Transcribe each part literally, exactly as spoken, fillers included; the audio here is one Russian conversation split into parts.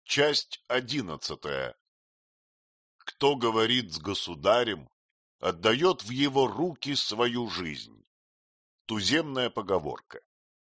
Часть одиннадцатая. Кто говорит с государем, отдает в его руки свою жизнь. Туземная поговорка.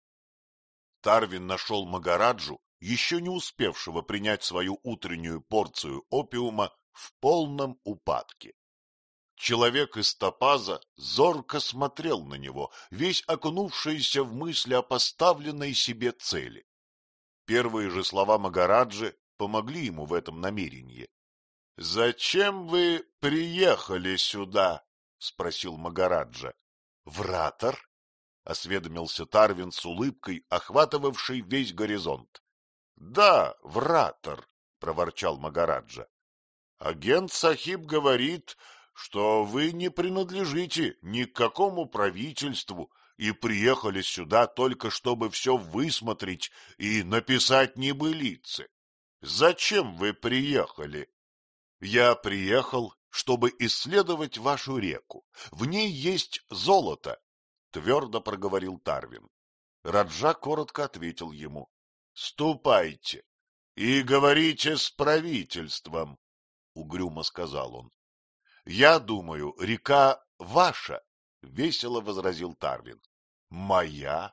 Тарвин нашел Магараджу, еще не успевшего принять свою утреннюю порцию опиума, в полном упадке. Человек из топаза зорко смотрел на него, весь окунувшийся в мысли о поставленной себе цели. Первые же слова Магараджи помогли ему в этом намерении. — Зачем вы приехали сюда? — спросил Магараджа. — Вратар? — осведомился Тарвин с улыбкой, охватывавшей весь горизонт. — Да, вратар, — проворчал Магараджа. — Агент Сахиб говорит, что вы не принадлежите ни к какому правительству и приехали сюда только чтобы все высмотреть и написать небылицы. Зачем вы приехали? — Я приехал, чтобы исследовать вашу реку. В ней есть золото, — твердо проговорил Тарвин. Раджа коротко ответил ему. — Ступайте и говорите с правительством, — угрюмо сказал он. — Я думаю, река ваша, — весело возразил Тарвин. — Моя?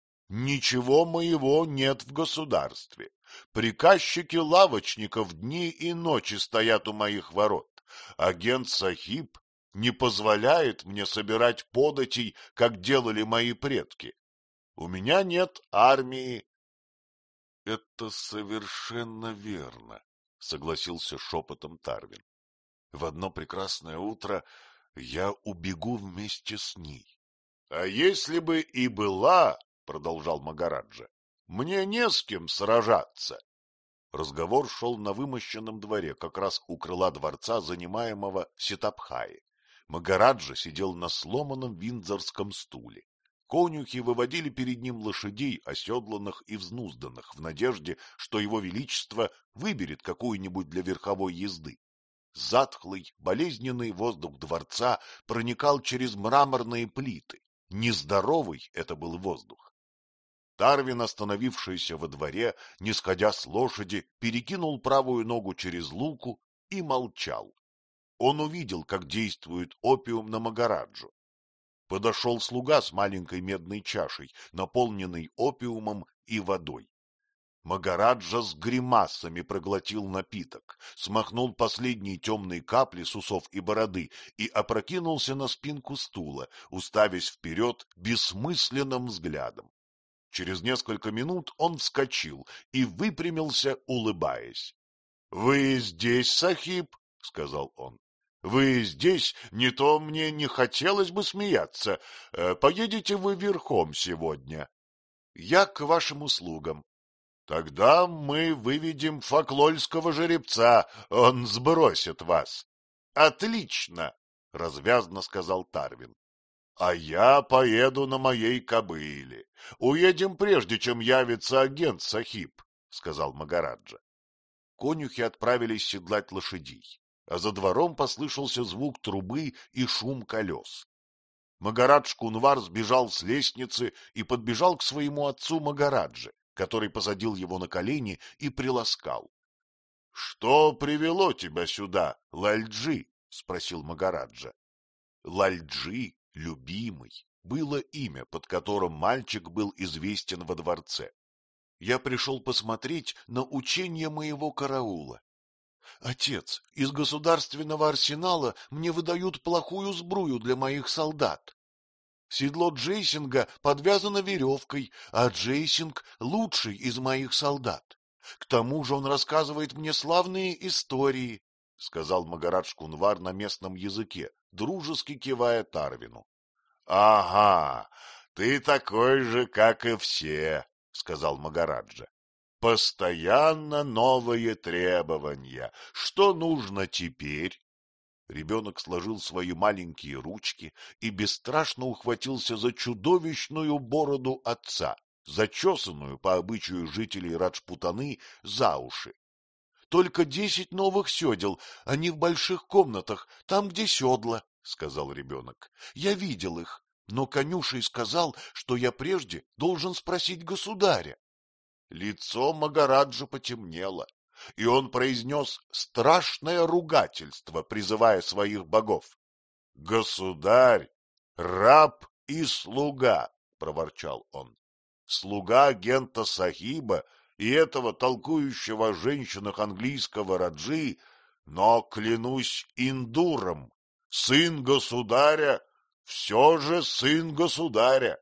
Ничего моего нет в государстве. Приказчики лавочников дни и ночи стоят у моих ворот. Агент Сахиб не позволяет мне собирать податей, как делали мои предки. У меня нет армии. — Это совершенно верно, — согласился шепотом Тарвин. — В одно прекрасное утро я убегу вместе с ней. — А если бы и была, — продолжал Магараджа, — мне не с кем сражаться. Разговор шел на вымощенном дворе, как раз у крыла дворца, занимаемого Ситабхаи. Магараджа сидел на сломанном виндзорском стуле. Конюхи выводили перед ним лошадей, оседланных и взнузданных, в надежде, что его величество выберет какую-нибудь для верховой езды. Затхлый, болезненный воздух дворца проникал через мраморные плиты. Нездоровый это был воздух. Тарвин, остановившийся во дворе, не сходя с лошади, перекинул правую ногу через луку и молчал. Он увидел, как действует опиум на Магараджу. Подошел слуга с маленькой медной чашей, наполненной опиумом и водой. Магараджа с гримасами проглотил напиток, смахнул последние темные капли с усов и бороды и опрокинулся на спинку стула, уставясь вперед бессмысленным взглядом. Через несколько минут он вскочил и выпрямился, улыбаясь. — Вы здесь, Сахиб? — сказал он. — Вы здесь? Не то мне не хотелось бы смеяться. Поедете вы верхом сегодня? — Я к вашим услугам. — Тогда мы выведем факлольского жеребца, он сбросит вас. — Отлично! — развязно сказал Тарвин. — А я поеду на моей кобыле. Уедем прежде, чем явится агент Сахиб, — сказал Магараджа. Конюхи отправились седлать лошадей, а за двором послышался звук трубы и шум колес. Магарадж Кунвар сбежал с лестницы и подбежал к своему отцу Магараджи, который посадил его на колени и приласкал. — Что привело тебя сюда, Лальджи? — спросил Магараджа. Лальджи, любимый, было имя, под которым мальчик был известен во дворце. Я пришел посмотреть на учение моего караула. Отец, из государственного арсенала мне выдают плохую сбрую для моих солдат. Седло Джейсинга подвязано веревкой, а Джейсинг лучший из моих солдат. К тому же он рассказывает мне славные истории, — сказал Магарадж Кунвар на местном языке, дружески кивая Тарвину. — Ага, ты такой же, как и все, — сказал Магараджа. — Постоянно новые требования. Что нужно теперь? Ребенок сложил свои маленькие ручки и бесстрашно ухватился за чудовищную бороду отца, зачесанную, по обычаю жителей Раджпутаны, за уши. — Только десять новых седел, они в больших комнатах, там, где седла, — сказал ребенок. — Я видел их, но конюший сказал, что я прежде должен спросить государя. Лицо Магараджа потемнело. и он произнес страшное ругательство, призывая своих богов. — Государь, раб и слуга, — проворчал он, — слуга агента Сахиба и этого толкующего о женщинах английского раджи, но, клянусь индуром, сын государя, все же сын государя.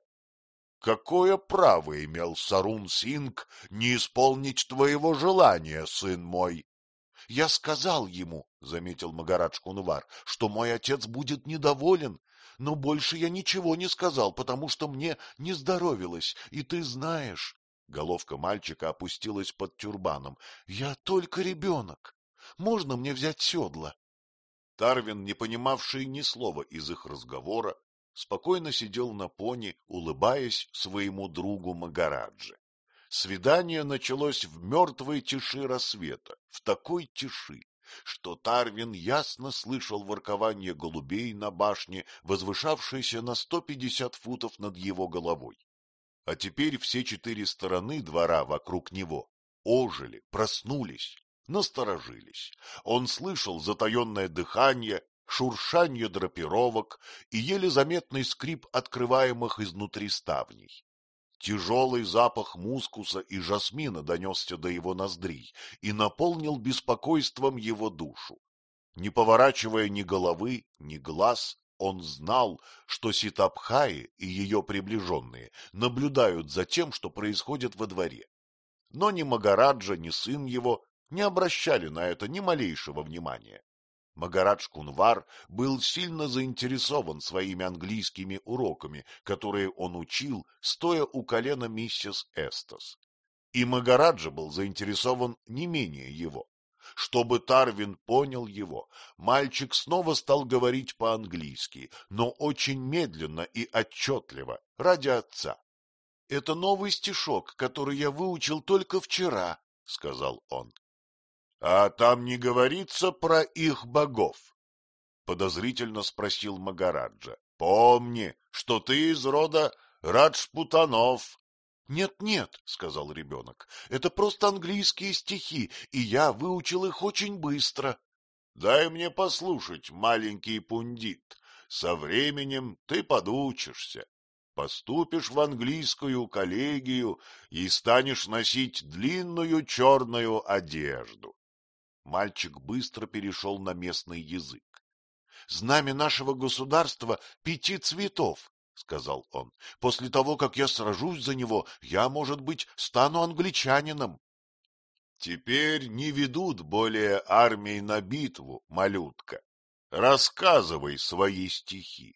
Какое право имел Сарун-Синг не исполнить твоего желания, сын мой? — Я сказал ему, — заметил Магарадж Кунвар, — что мой отец будет недоволен, но больше я ничего не сказал, потому что мне не здоровилось, и ты знаешь... Головка мальчика опустилась под тюрбаном. — Я только ребенок. Можно мне взять седло? Тарвин, не понимавший ни слова из их разговора, спокойно сидел на пони, улыбаясь своему другу Магараджи. Свидание началось в мертвой тиши рассвета, в такой тиши, что Тарвин ясно слышал воркование голубей на башне, возвышавшейся на сто пятьдесят футов над его головой. А теперь все четыре стороны двора вокруг него ожили, проснулись, насторожились. Он слышал затаенное дыхание, шуршанье драпировок и еле заметный скрип открываемых изнутри ставней. Тяжелый запах мускуса и жасмина донесся до его ноздрей и наполнил беспокойством его душу. Не поворачивая ни головы, ни глаз, он знал, что Ситабхаи и ее приближенные наблюдают за тем, что происходит во дворе. Но ни Магараджа, ни сын его не обращали на это ни малейшего внимания. Магарадж Кунвар был сильно заинтересован своими английскими уроками, которые он учил, стоя у колена миссис Эстас. И Магараджа был заинтересован не менее его. Чтобы Тарвин понял его, мальчик снова стал говорить по-английски, но очень медленно и отчетливо, ради отца. — Это новый стишок, который я выучил только вчера, — сказал он. — А там не говорится про их богов? — подозрительно спросил Магараджа. — Помни, что ты из рода Раджпутанов. Нет, — Нет-нет, — сказал ребенок, — это просто английские стихи, и я выучил их очень быстро. — Дай мне послушать, маленький пундит, со временем ты подучишься. Поступишь в английскую коллегию и станешь носить длинную черную одежду. Мальчик быстро перешел на местный язык. — Знамя нашего государства пяти цветов, — сказал он. — После того, как я сражусь за него, я, может быть, стану англичанином. — Теперь не ведут более армии на битву, малютка. Рассказывай свои стихи.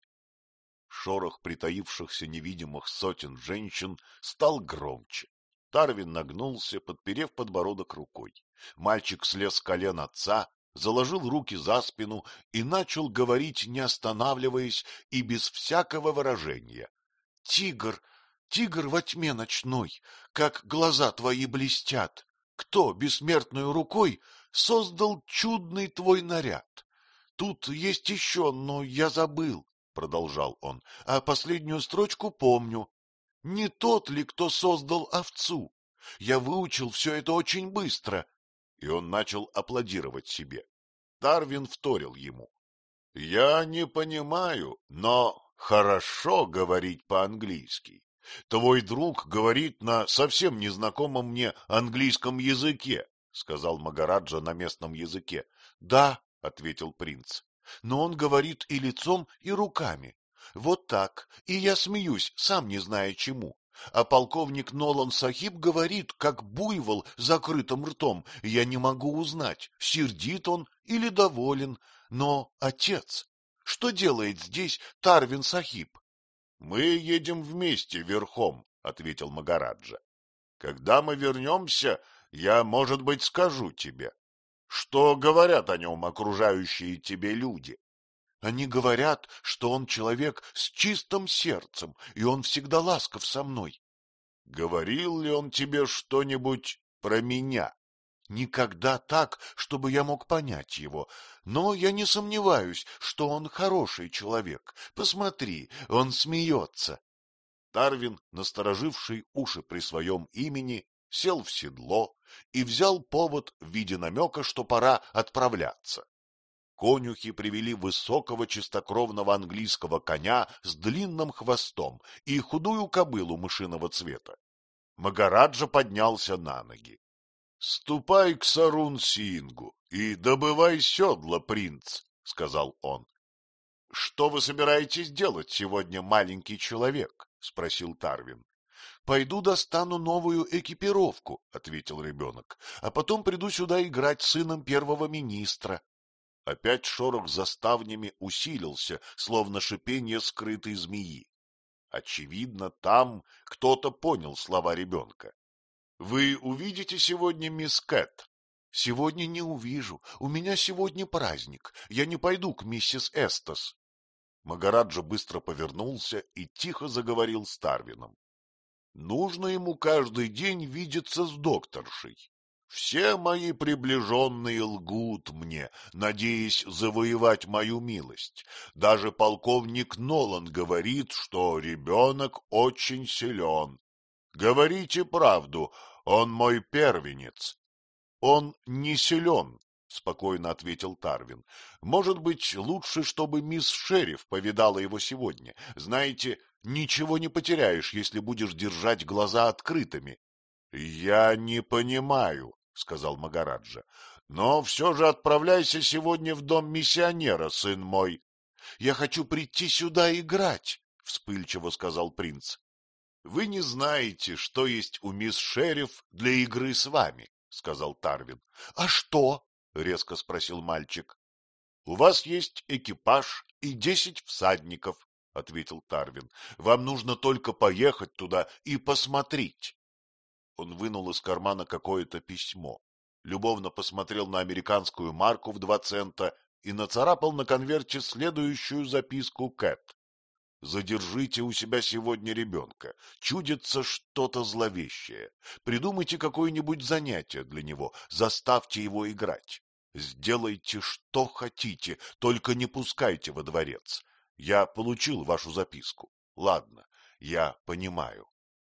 Шорох притаившихся невидимых сотен женщин стал громче. Тарвин нагнулся, подперев подбородок рукой. Мальчик слез с колен отца, заложил руки за спину и начал говорить, не останавливаясь и без всякого выражения. — Тигр, тигр во тьме ночной, как глаза твои блестят! Кто бессмертной рукой создал чудный твой наряд? Тут есть еще, но я забыл, — продолжал он, — а последнюю строчку помню. Не тот ли, кто создал овцу? Я выучил все это очень быстро. И он начал аплодировать себе. Тарвин вторил ему. — Я не понимаю, но хорошо говорить по-английски. Твой друг говорит на совсем незнакомом мне английском языке, — сказал Магараджа на местном языке. — Да, — ответил принц, — но он говорит и лицом, и руками. Вот так, и я смеюсь, сам не зная чему. А полковник Нолан Сахиб говорит, как буйвол с закрытым ртом, я не могу узнать, сердит он или доволен. Но, отец, что делает здесь Тарвин Сахиб? — Мы едем вместе верхом, — ответил Магараджа. — Когда мы вернемся, я, может быть, скажу тебе, что говорят о нем окружающие тебе люди. Они говорят, что он человек с чистым сердцем, и он всегда ласков со мной. Говорил ли он тебе что-нибудь про меня? Никогда так, чтобы я мог понять его, но я не сомневаюсь, что он хороший человек. Посмотри, он смеется. Тарвин, настороживший уши при своем имени, сел в седло и взял повод в виде намека, что пора отправляться. Конюхи привели высокого чистокровного английского коня с длинным хвостом и худую кобылу мышиного цвета. Магараджа поднялся на ноги. — Ступай к Сарун-Сингу и добывай седла, принц, — сказал он. — Что вы собираетесь делать сегодня, маленький человек? — спросил Тарвин. — Пойду достану новую экипировку, — ответил ребенок, — а потом приду сюда играть с сыном первого министра. Опять шорох за ставнями усилился, словно шипение скрытой змеи. Очевидно, там кто-то понял слова ребенка. — Вы увидите сегодня мисс Кэт? — Сегодня не увижу. У меня сегодня праздник. Я не пойду к миссис Эстас. Магараджа быстро повернулся и тихо заговорил с Тарвином. — Нужно ему каждый день видеться с докторшей. Все мои приближенные лгут мне, надеясь завоевать мою милость. Даже полковник Нолан говорит, что ребенок очень силен. Говорите правду, он мой первенец. — Он не силен, — спокойно ответил Тарвин. — Может быть, лучше, чтобы мисс Шериф повидала его сегодня. Знаете, ничего не потеряешь, если будешь держать глаза открытыми. — Я не понимаю, — сказал Магараджа, — но все же отправляйся сегодня в дом миссионера, сын мой. — Я хочу прийти сюда играть, — вспыльчиво сказал принц. — Вы не знаете, что есть у мисс Шериф для игры с вами, — сказал Тарвин. — А что? — резко спросил мальчик. — У вас есть экипаж и десять всадников, — ответил Тарвин. — Вам нужно только поехать туда и посмотреть. Он вынул из кармана какое-то письмо, любовно посмотрел на американскую марку в два цента и нацарапал на конверте следующую записку Кэт. «Задержите у себя сегодня ребенка. Чудится что-то зловещее. Придумайте какое-нибудь занятие для него, заставьте его играть. Сделайте, что хотите, только не пускайте во дворец. Я получил вашу записку. Ладно, я понимаю».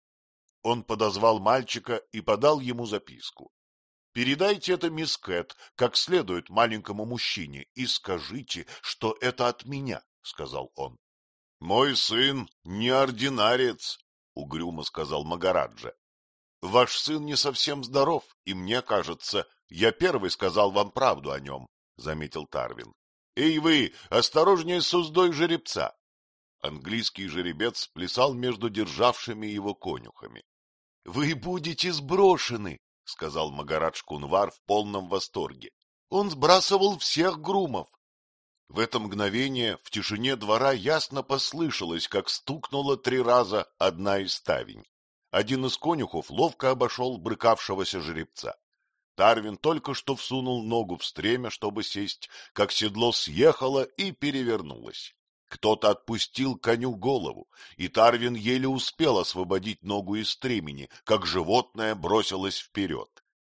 Он подозвал мальчика и подал ему записку. — Передайте это мисс Кэт как следует маленькому мужчине и скажите, что это от меня, — сказал он. — Мой сын не ординарец, — угрюмо сказал Магараджа. — Ваш сын не совсем здоров, и мне кажется, я первый сказал вам правду о нем, — заметил Тарвин. — Эй вы, осторожнее с уздой жеребца! Английский жеребец плясал между державшими его конюхами. — Вы будете сброшены, — сказал Магарадж Кунвар в полном восторге. — Он сбрасывал всех грумов. В это мгновение в тишине двора ясно послышалось, как стукнула три раза одна из ставень. Один из конюхов ловко обошел брыкавшегося жеребца. Тарвин только что всунул ногу в стремя, чтобы сесть, как седло съехало и перевернулось. Кто-то отпустил коню голову, и Тарвин еле успел освободить ногу из стремени, как животное бросилось вперед.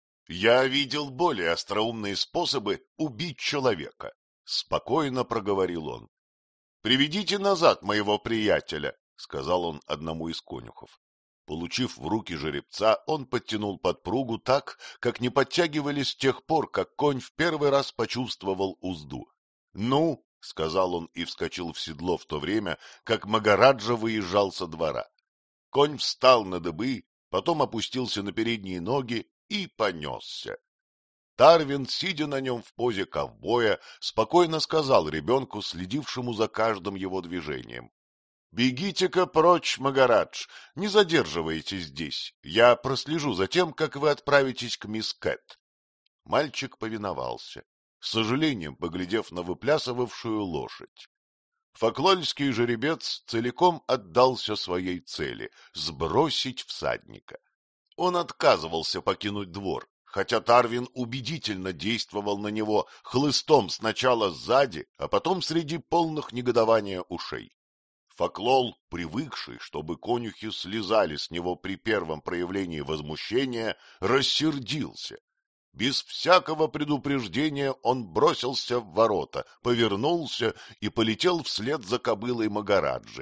Я видел более остроумные способы убить человека, — спокойно проговорил он. — Приведите назад моего приятеля, — сказал он одному из конюхов. Получив в руки жеребца, он подтянул подпругу так, как не подтягивали с тех пор, как конь в первый раз почувствовал узду. — Ну, — сказал он и вскочил в седло в то время, как Магараджа выезжал со двора. Конь встал на дыбы, потом опустился на передние ноги и понесся. Тарвин, сидя на нем в позе ковбоя, спокойно сказал ребенку, следившему за каждым его движением: — Бегите-ка прочь, Магарадж, не задерживайтесь здесь, я прослежу за тем, как вы отправитесь к мисс Кэт. Мальчик повиновался, с сожалением поглядев на выплясывавшую лошадь. Факлольский жеребец целиком отдался своей цели — сбросить всадника. Он отказывался покинуть двор, хотя Тарвин убедительно действовал на него хлыстом сначала сзади, а потом среди полных негодования ушей. Факлол, привыкший, чтобы конюхи слезали с него при первом проявлении возмущения, рассердился. Без всякого предупреждения он бросился в ворота, повернулся и полетел вслед за кобылой Магараджи.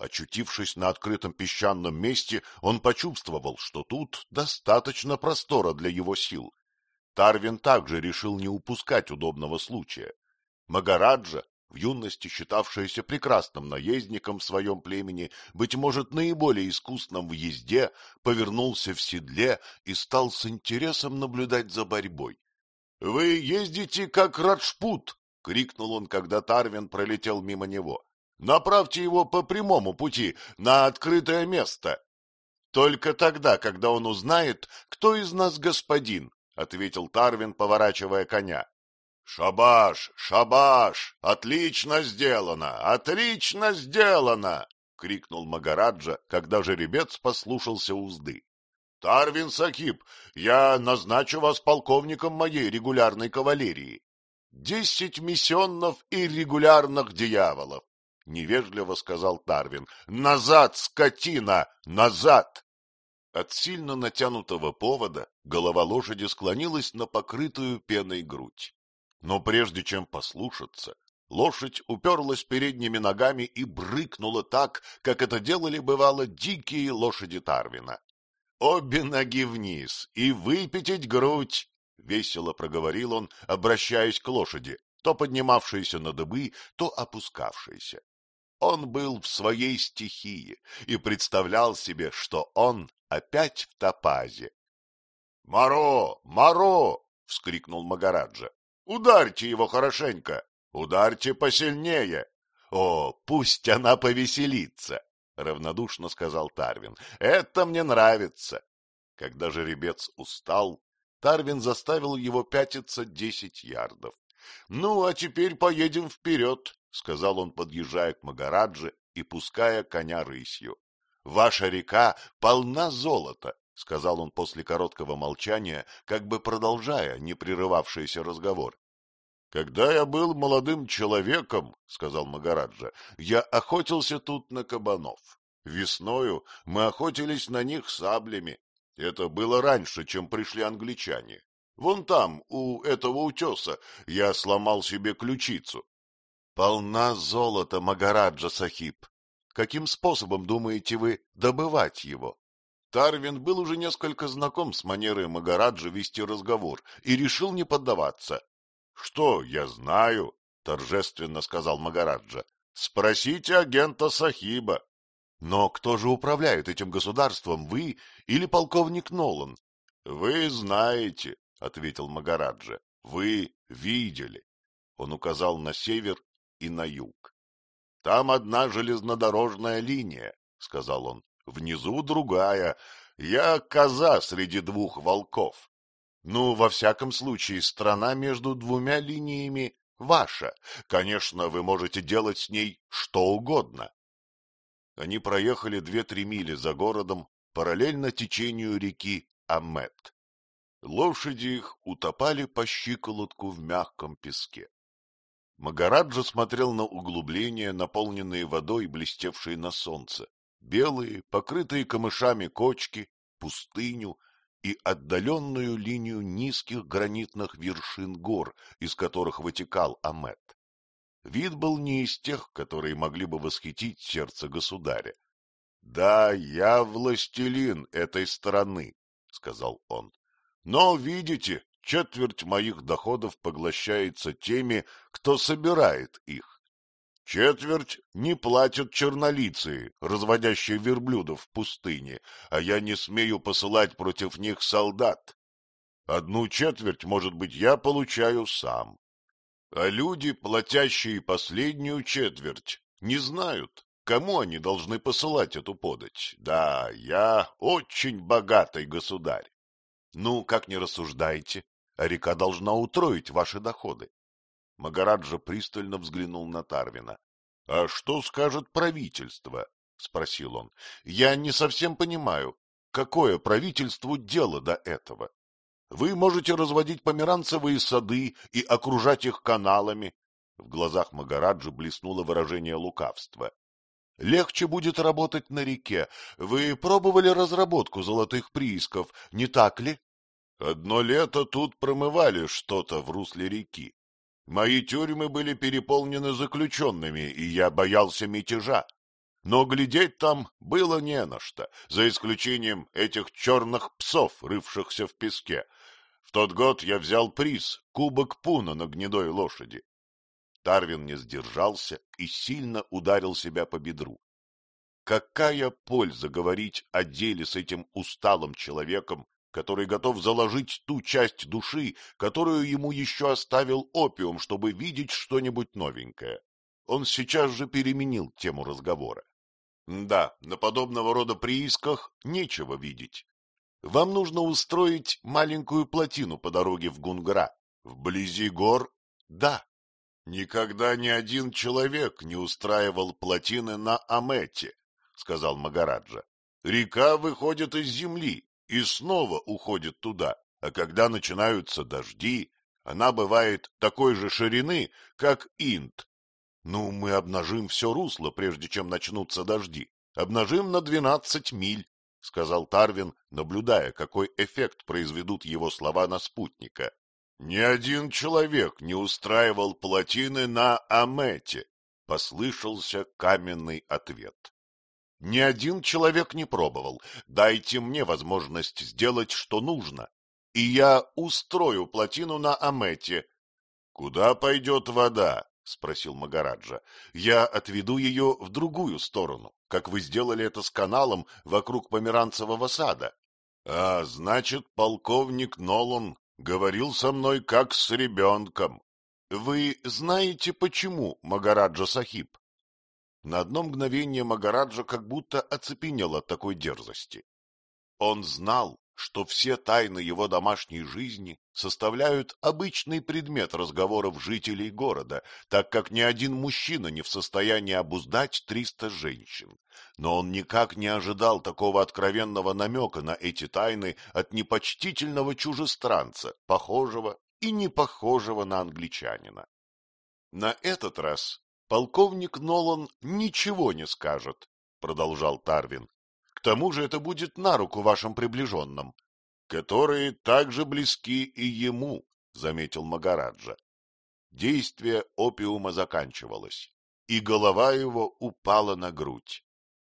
Очутившись на открытом песчаном месте, он почувствовал, что тут достаточно простора для его сил. Тарвин также решил не упускать удобного случая. Магараджа, в юности считавшаяся прекрасным наездником в своем племени, быть может, наиболее искусным в езде, повернулся в седле и стал с интересом наблюдать за борьбой. — Вы ездите как Раджпут! — крикнул он, когда Тарвин пролетел мимо него. — Направьте его по прямому пути, на открытое место. — Только тогда, когда он узнает, кто из нас господин, — ответил Тарвин, поворачивая коня. — Шабаш, шабаш! Отлично сделано! Отлично сделано! — крикнул Магараджа, когда жеребец послушался узды. — Тарвин Сахиб, я назначу вас полковником моей регулярной кавалерии. Десять миссионов и регулярных дьяволов! — невежливо сказал Тарвин. — Назад, скотина, назад! От сильно натянутого повода голова лошади склонилась на покрытую пеной грудь. Но прежде чем послушаться, лошадь уперлась передними ногами и брыкнула так, как это делали, бывало, дикие лошади Тарвина. — Обе ноги вниз и выпятить грудь! — весело проговорил он, обращаясь к лошади, то поднимавшейся на дыбы, то опускавшейся. Он был в своей стихии и представлял себе, что он опять в топазе. — Маро! Маро! — вскрикнул Магараджа. — Ударьте его хорошенько! Ударьте посильнее! — О, пусть она повеселится! — равнодушно сказал Тарвин. — Это мне нравится. Когда жеребец устал, Тарвин заставил его пятиться десять ярдов. — Ну, а теперь поедем вперед, — сказал он, подъезжая к Магарадже и пуская коня рысью. — Ваша река полна золота, — сказал он после короткого молчания, как бы продолжая непрерывавшийся разговор. — Когда я был молодым человеком, — сказал Магараджа, — я охотился тут на кабанов. Весною мы охотились на них саблями. Это было раньше, чем пришли англичане. Вон там, у этого утеса, я сломал себе ключицу. — Полна золота, Магараджа Сахиб. Каким способом думаете вы добывать его? Тарвин был уже несколько знаком с манерой Магараджа вести разговор и решил не поддаваться. — Что, я знаю, — торжественно сказал Магараджа. — Спросите агента Сахиба. — Но кто же управляет этим государством, вы или полковник Нолан? — Вы знаете, — ответил Магараджа. — Вы видели. Он указал на север и на юг. — Там одна железнодорожная линия, — сказал он. — Внизу другая. Я коза среди двух волков. Ну, во всяком случае, страна между двумя линиями ваша. Конечно, вы можете делать с ней что угодно. Они проехали две-три мили за городом, параллельно течению реки Аммет. Лошади их утопали по щиколотку в мягком песке. Магараджа смотрел на углубления, наполненные водой, блестевшие на солнце, белые, покрытые камышами кочки, пустыню и отдаленную линию низких гранитных вершин гор, из которых вытекал Аммет. Вид был не из тех, которые могли бы восхитить сердце государя. — Да, я властелин этой страны, — сказал он. — Но, видите, четверть моих доходов поглощается теми, кто собирает их. Четверть не платят чернолицые, разводящие верблюдов в пустыне, а я не смею посылать против них солдат. Одну четверть, может быть, я получаю сам. А люди, платящие последнюю четверть, не знают, кому они должны посылать эту подать. Да, я очень богатый государь. Ну, как ни рассуждайте, а река должна утроить ваши доходы. Магараджа пристально взглянул на Тарвина. — А что скажет правительство? — спросил он. — Я не совсем понимаю, какое правительству дело до этого. Вы можете разводить померанцевые сады и окружать их каналами. В глазах Магараджи блеснуло выражение лукавства. Легче будет работать на реке. Вы пробовали разработку золотых приисков, не так ли? Одно лето тут промывали что-то в русле реки. Мои тюрьмы были переполнены заключенными, и я боялся мятежа. но глядеть там было не на что, за исключением этих черных псов, рывшихся в песке. В тот год я взял приз — кубок пуна на гнедой лошади. Тарвин не сдержался и сильно ударил себя по бедру. Какая польза говорить о деле с этим усталым человеком, который готов заложить ту часть души, которую ему еще оставил опиум, чтобы видеть что-нибудь новенькое? Он сейчас же переменил тему разговора. Да, на подобного рода приисках нечего видеть. Вам нужно устроить маленькую плотину по дороге в Гунгра. Вблизи гор? Да. Никогда ни один человек не устраивал плотины на Амете, — сказал Магараджа. Река выходит из земли и снова уходит туда, а когда начинаются дожди, она бывает такой же ширины, как Инд. Ну, мы обнажим все русло, прежде чем начнутся дожди. Обнажим на двенадцать миль, — сказал Тарвин, наблюдая, какой эффект произведут его слова на спутника. Ни один человек не устраивал плотины на Амете, — послышался каменный ответ. Ни один человек не пробовал. Дайте мне возможность сделать, что нужно, и я устрою плотину на Амете. — Куда пойдет вода? — спросил Магараджа. — Я отведу ее в другую сторону, как вы сделали это с каналом вокруг Померанцевого сада. — А, значит, полковник Нолан говорил со мной как с ребенком. Вы знаете почему, Магараджа Сахиб? На одно мгновение Магараджа как будто оцепенел от такой дерзости. Он знал, что все тайны его домашней жизни составляют обычный предмет разговоров жителей города, так как ни один мужчина не в состоянии обуздать триста женщин. Но он никак не ожидал такого откровенного намека на эти тайны от непочтительного чужестранца, похожего и не похожего на англичанина. На этот раз полковник Нолан ничего не скажет, — продолжал Тарвин. К тому же это будет на руку вашим приближенным, которые так же близки и ему, — заметил Магараджа. Действие опиума заканчивалось, и голова его упала на грудь.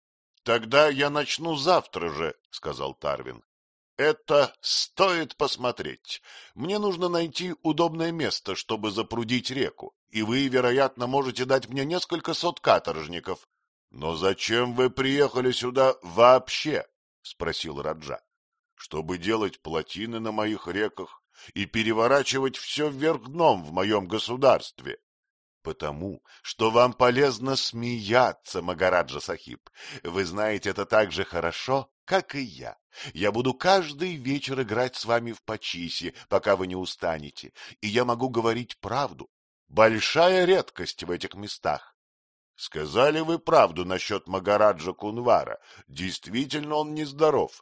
— Тогда я начну завтра же, — сказал Тарвин. — Это стоит посмотреть. Мне нужно найти удобное место, чтобы запрудить реку, и вы, вероятно, можете дать мне несколько сот каторжников. — Но зачем вы приехали сюда вообще? — спросил Раджа. — Чтобы делать плотины на моих реках и переворачивать все вверх дном в моем государстве. — Потому, что вам полезно смеяться, Магараджа Сахиб. Вы знаете это так же хорошо, как и я. Я буду каждый вечер играть с вами в пачиси, пока вы не устанете, и я могу говорить правду. Большая редкость в этих местах. Сказали вы правду насчет Магараджа Кунвара. Действительно, он нездоров.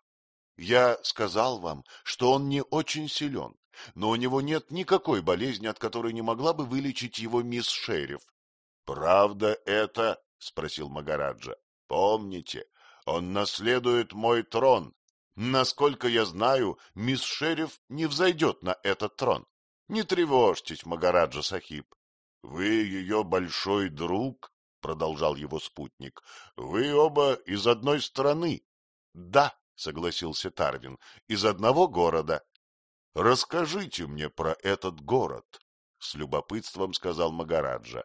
Я сказал вам, что он не очень силен, но у него нет никакой болезни, от которой не могла бы вылечить его мисс Шериф. — Правда это? — спросил Магараджа. — Помните, он наследует мой трон. Насколько я знаю, мисс Шериф не взойдет на этот трон. Не тревожьтесь, Магараджа Сахиб. — Вы ее большой друг? — продолжал его спутник. — Вы оба из одной страны. — Да, — согласился Тарвин, — из одного города. — Расскажите мне про этот город, — с любопытством сказал Магараджа.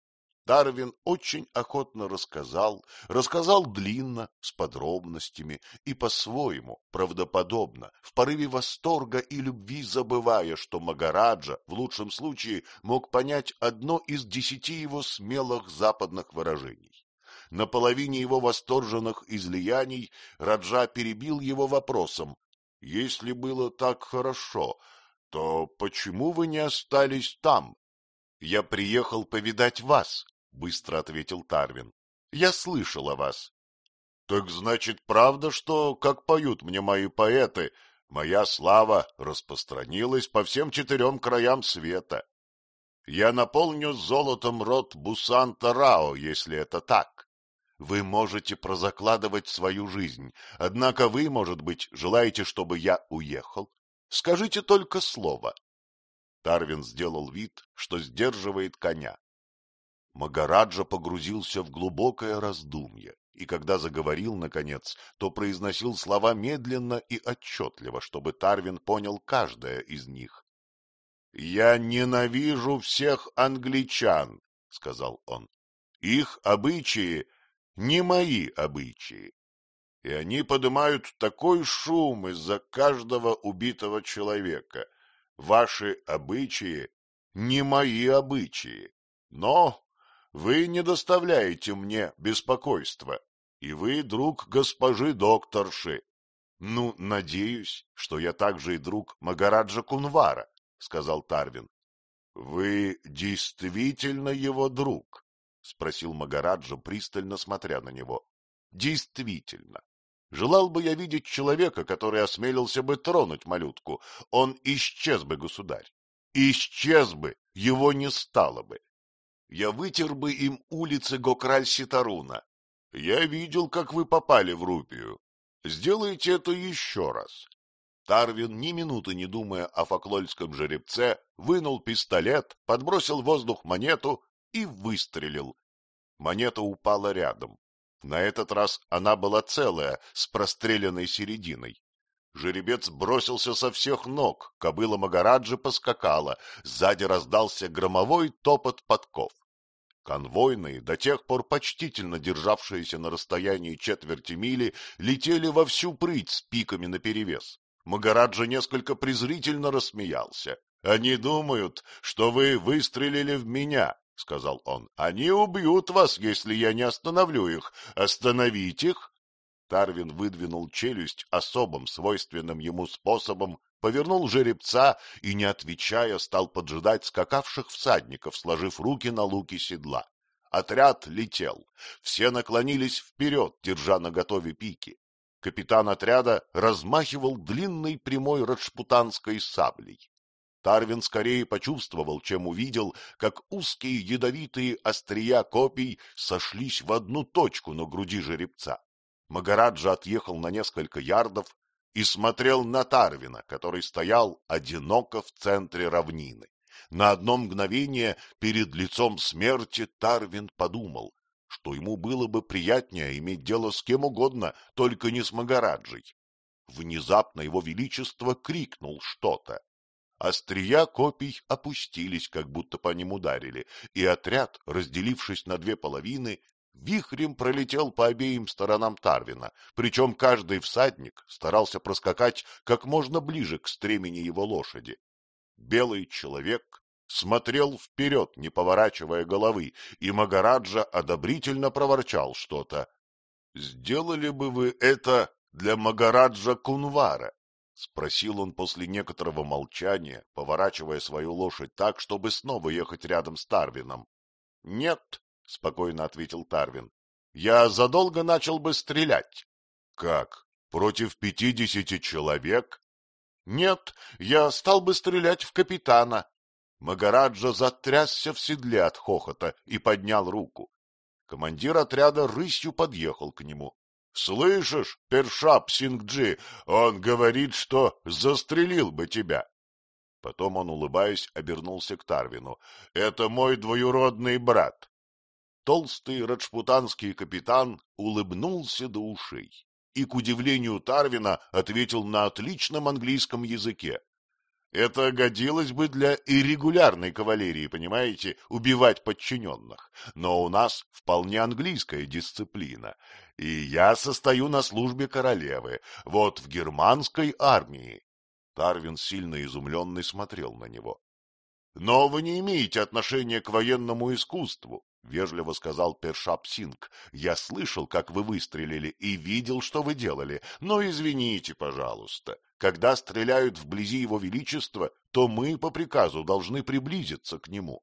Тарвин очень охотно рассказал, рассказал длинно, с подробностями и по-своему, правдоподобно, в порыве восторга и любви забывая, что Магараджа в лучшем случае мог понять одно из десяти его смелых западных выражений. На половине его восторженных излияний Раджа перебил его вопросом: «Если было так хорошо, то почему вы не остались там?» «Я приехал повидать вас», — быстро ответил Тарвин. — Я слышал о вас. — Так значит, правда, что, как поют мне мои поэты, моя слава распространилась по всем четырем краям света? Я наполню золотом рот Бусан-Тарао, если это так. Вы можете прозакладывать свою жизнь, однако вы, может быть, желаете, чтобы я уехал? Скажите только слово. Тарвин сделал вид, что сдерживает коня. Магараджа погрузился в глубокое раздумье, и когда заговорил, наконец, то произносил слова медленно и отчетливо, чтобы Тарвин понял каждое из них. — Я ненавижу всех англичан, — сказал он. — Их обычаи не мои обычаи, и они поднимают такой шум из-за каждого убитого человека. Ваши обычаи не мои обычаи, но вы не доставляете мне беспокойства, и вы друг госпожи докторши. Ну, надеюсь, что я также и друг Магараджа Кунвара, — сказал Тарвин. — Вы действительно его друг? — спросил Магараджа, пристально смотря на него. — Действительно. Желал бы я видеть человека, который осмелился бы тронуть малютку. Он исчез бы, государь. Исчез бы, его не стало бы. Я вытер бы им улицы Гокраль-Ситаруна. Я видел, как вы попали в Рупию. Сделайте это еще раз. Тарвин, ни минуты не думая о факлольском жеребце, вынул пистолет, подбросил в воздух монету и выстрелил. Монета упала рядом. На этот раз она была целая, с простреленной серединой. Жеребец бросился со всех ног, кобыла Магараджи поскакала, сзади раздался громовой топот подков. Конвойные, до тех пор почтительно державшиеся на расстоянии четверти мили, летели во всю прыть с пиками наперевес. Магараджа несколько презрительно рассмеялся. — Они думают, что вы выстрелили в меня, — сказал он. — Они убьют вас, если я не остановлю их. Остановить их! Тарвин выдвинул челюсть особым, свойственным ему способом, повернул жеребца и, не отвечая, стал поджидать скакавших всадников, сложив руки на луки седла. Отряд летел. Все наклонились вперед, держа наготове пики. Капитан отряда размахивал длинной прямой раджпутанской саблей. Тарвин скорее почувствовал, чем увидел, как узкие ядовитые острия копий сошлись в одну точку на груди жеребца. Магараджа отъехал на несколько ярдов и смотрел на Тарвина, который стоял одиноко в центре равнины. На одно мгновение перед лицом смерти Тарвин подумал, что ему было бы приятнее иметь дело с кем угодно, только не с Магараджей. Внезапно его величество крикнул что-то. Острия копий опустились, как будто по ним ударили, и отряд, разделившись на две половины, вихрем пролетел по обеим сторонам Тарвина, причем каждый всадник старался проскакать как можно ближе к стремени его лошади. Белый человек смотрел вперед, не поворачивая головы, и Магараджа одобрительно проворчал что-то. — Сделали бы вы это для Магараджа Кунвара? — спросил он после некоторого молчания, поворачивая свою лошадь так, чтобы снова ехать рядом с Тарвином. — Нет, — спокойно ответил Тарвин, — я задолго начал бы стрелять. — Как? Против пятидесяти человек? — Нет, я стал бы стрелять в капитана. Магараджа затрясся в седле от хохота и поднял руку. Командир отряда рысью подъехал к нему. — Слышишь, Першап Сингджи, он говорит, что застрелил бы тебя. Потом он, улыбаясь, обернулся к Тарвину. — Это мой двоюродный брат. Толстый раджпутанский капитан улыбнулся до ушей и, к удивлению Тарвина, ответил на отличном английском языке. Это годилось бы для иррегулярной кавалерии, понимаете, убивать подчиненных. Но у нас вполне английская дисциплина, и я состою на службе королевы, вот в германской армии. Тарвин, сильно изумленный, смотрел на него. — Но вы не имеете отношения к военному искусству, — вежливо сказал Першап Синг. — Я слышал, как вы выстрелили, и видел, что вы делали, но извините, пожалуйста. Когда стреляют вблизи его величества, то мы по приказу должны приблизиться к нему.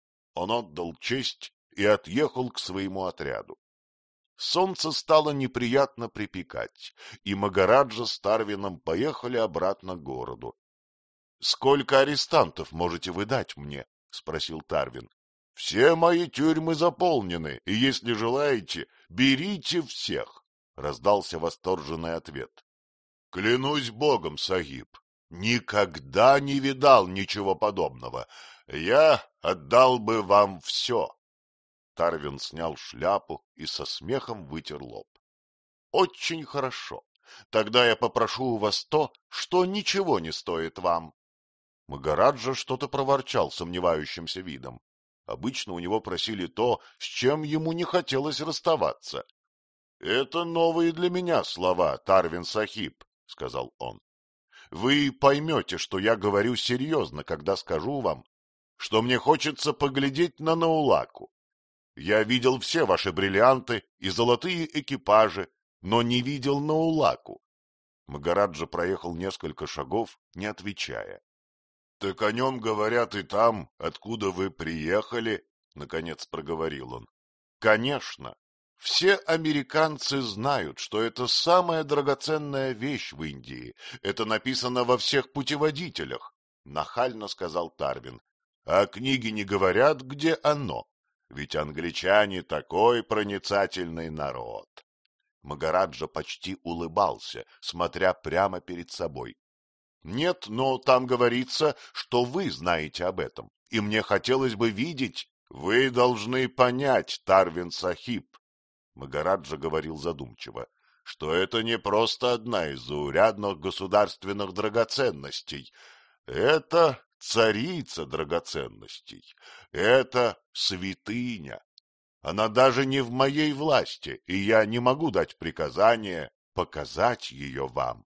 Он отдал честь и отъехал к своему отряду. Солнце стало неприятно припекать, и Магараджа с Тарвином поехали обратно к городу. — Сколько арестантов можете вы дать мне? — спросил Тарвин. — Все мои тюрьмы заполнены, и, если желаете, берите всех, — раздался восторженный ответ. — Клянусь богом, сагиб, никогда не видал ничего подобного. Я отдал бы вам все. Тарвин снял шляпу и со смехом вытер лоб. — Очень хорошо. Тогда я попрошу у вас то, что ничего не стоит вам. Магараджа что-то проворчал сомневающимся видом. Обычно у него просили то, с чем ему не хотелось расставаться. — Это новые для меня слова, Тарвин Сахиб, — сказал он. — Вы поймете, что я говорю серьезно, когда скажу вам, что мне хочется поглядеть на Наулаку. Я видел все ваши бриллианты и золотые экипажи, но не видел Наулаку. Магараджа проехал несколько шагов, не отвечая. — Так о нем говорят и там, откуда вы приехали, — наконец проговорил он. — Конечно. Все американцы знают, что это самая драгоценная вещь в Индии. Это написано во всех путеводителях, — нахально сказал Тарвин. — А книги не говорят, где оно. Ведь англичане такой проницательный народ. Магараджа почти улыбался, смотря прямо перед собой. — Нет, но там говорится, что вы знаете об этом, и мне хотелось бы видеть... — Вы должны понять, Тарвин Сахиб, — Магараджа говорил задумчиво, — что это не просто одна из заурядных государственных драгоценностей. Это царица драгоценностей, это святыня. Она даже не в моей власти, и я не могу дать приказание показать ее вам.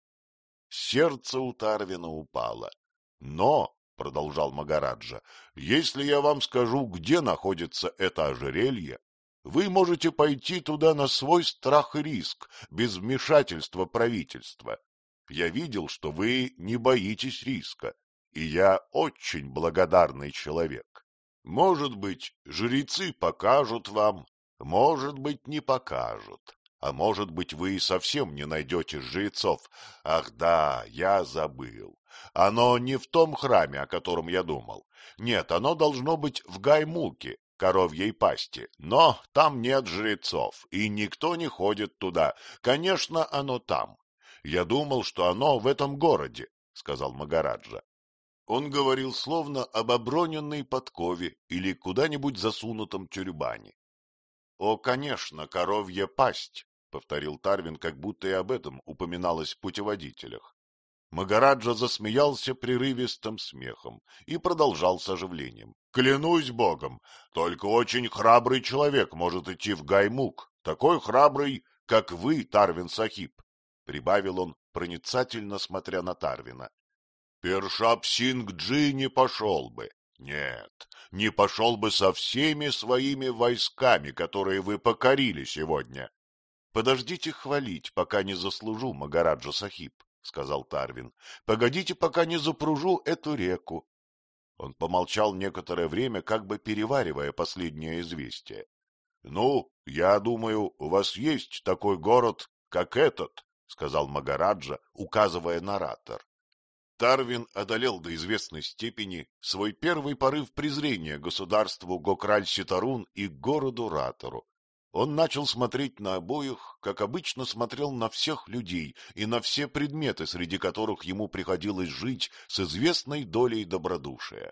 Сердце у Тарвина упало. Но, — продолжал Магараджа, — если я вам скажу, где находится это ожерелье, вы можете пойти туда на свой страх и риск, без вмешательства правительства. Я видел, что вы не боитесь риска, и я очень благодарный человек. Может быть, жрецы покажут вам, может быть, не покажут. А может быть, вы и совсем не найдете жрецов. Ах да, я забыл. Оно не в том храме, о котором я думал. Нет, оно должно быть в Гаймуке, коровьей пасти. Но там нет жрецов, и никто не ходит туда. Конечно, оно там. Я думал, что оно в этом городе, — сказал Магараджа. Он говорил словно об оброненной подкове или куда-нибудь засунутом тюрбане. — О, конечно, коровья пасть, — повторил Тарвин, как будто и об этом упоминалось в путеводителях. Магараджа засмеялся прерывистым смехом и продолжал с оживлением. — Клянусь богом, только очень храбрый человек может идти в Гаймук, такой храбрый, как вы, Тарвин Сахиб, — прибавил он, проницательно смотря на Тарвина. — Першап-Синг-Джи не пошел бы. Нет, не пошел бы со всеми своими войсками, которые вы покорили сегодня. — Подождите хвалить, пока не заслужу, Магараджа Сахиб, — сказал Тарвин. — Погодите, пока не запружу эту реку. Он помолчал некоторое время, как бы переваривая последнее известие. — Ну, я думаю, у вас есть такой город, как этот, — сказал Магараджа, указывая на Ратар. Тарвин одолел до известной степени свой первый порыв презрения к государству Гокраль-Ситарун и к городу Ратару. Он начал смотреть на обоих, как обычно смотрел на всех людей и на все предметы, среди которых ему приходилось жить с известной долей добродушия.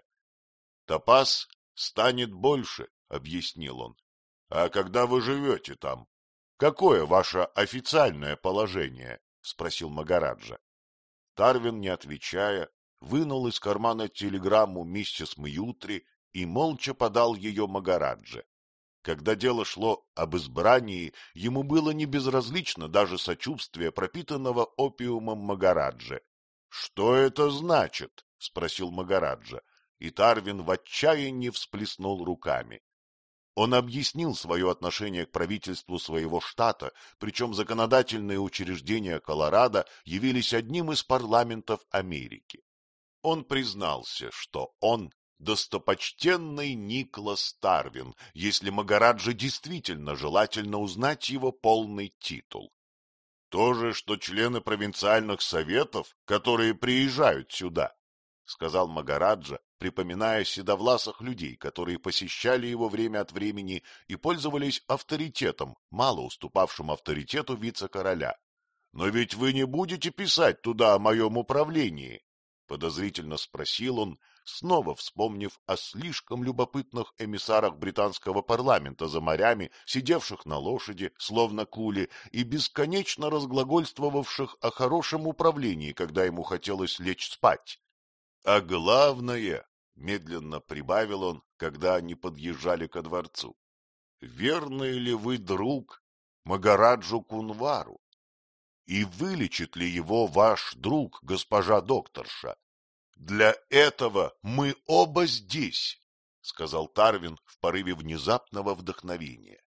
— Топаз станет больше, — объяснил он. — А когда вы живете там? Какое ваше официальное положение? — спросил Магараджа. Тарвин, не отвечая, вынул из кармана телеграмму миссис Мьютри и молча подал ее Магараджа. Когда дело шло об избрании, ему было не безразлично даже сочувствие пропитанного опиумом Магараджа. — Что это значит? — спросил Магараджа, и Тарвин в отчаянии всплеснул руками. Он объяснил свое отношение к правительству своего штата, причем законодательные учреждения Колорадо явились одним из парламентов Америки. Он признался, что он достопочтенный Николас Тарвин, если Магараджа действительно желательно узнать его полный титул. То же, что члены провинциальных советов, которые приезжают сюда, — сказал Магараджа, припоминая седовласых людей, которые посещали его время от времени и пользовались авторитетом, мало уступавшим авторитету вице-короля. — Но ведь вы не будете писать туда о моем управлении? — подозрительно спросил он, снова вспомнив о слишком любопытных эмиссарах британского парламента за морями, сидевших на лошади, словно кули, и бесконечно разглагольствовавших о хорошем управлении, когда ему хотелось лечь спать. А главное, медленно прибавил он, когда они подъезжали ко дворцу, верный ли вы друг Магараджу Кунвару? И вылечит ли его ваш друг, госпожа докторша? Для этого мы оба здесь, — сказал Тарвин в порыве внезапного вдохновения.